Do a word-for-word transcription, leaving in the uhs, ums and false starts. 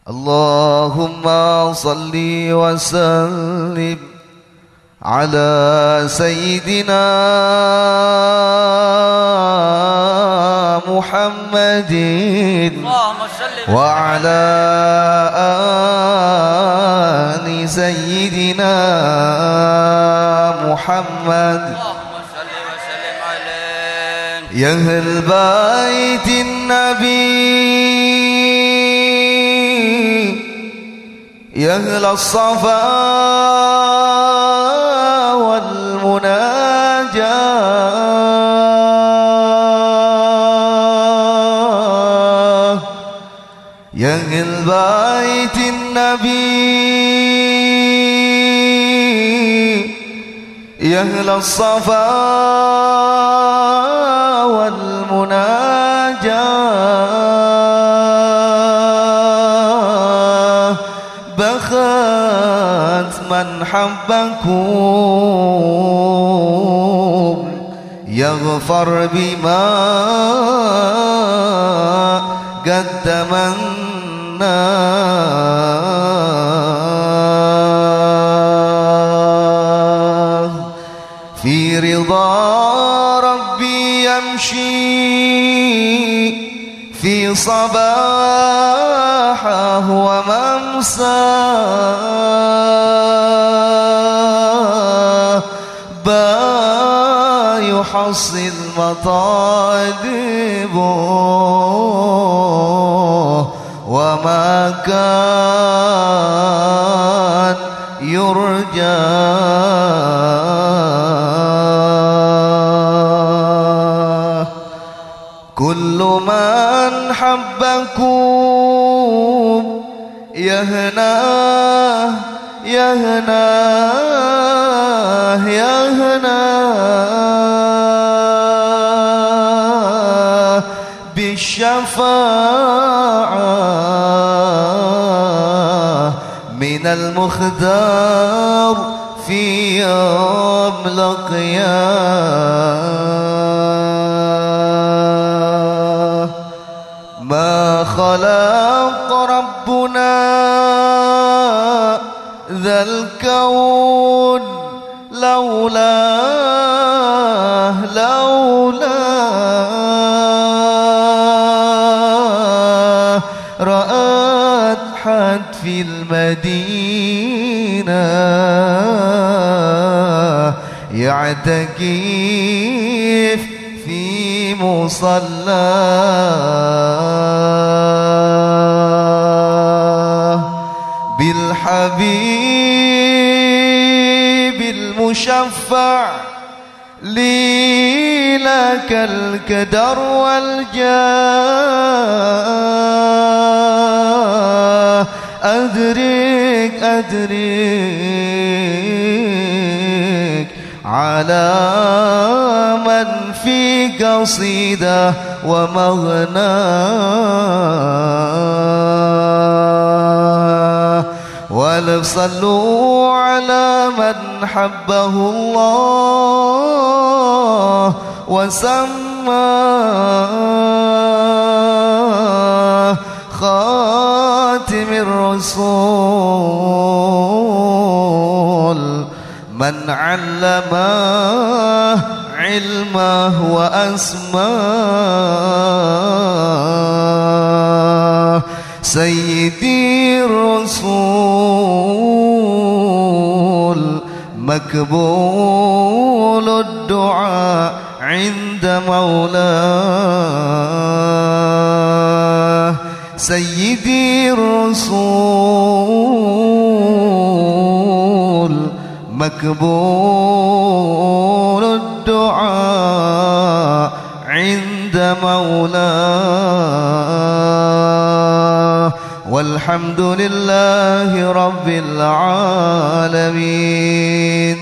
اللهم صل وسلم على سيدنا محمد وعلى آل سيدنا محمد يا أهل بيت النبي يا أهل الصفا والمناجاة يا أهل بيت النبي يا أهل الصفا والمناجاة بخت من حبكم يغفر بما قدمنا في رضا ربي يمشي في صباحه وممساه با يحصل مطالبه وما كان يرجى كل من حبكم يهناه يهناه يهناه بالشفاعة من المختار في يوم القيامة ما خلق ربنا ذا الكون لولاه لولاه رأت حد في المدينة يعتكف في مصلاه بالحبيب المشفع لي لك الكدر والجاه أدرك أدرك على من في قصيدة ومغناه ولصلوا على من حبه الله وسماه خاتم الرسول من علمه علمه وأسماه سيدي الرسول مقبول الدعاء عند مولاه سيدي الرسول مقبول الدعاء عند مولاه والحمد لله رب العالمين.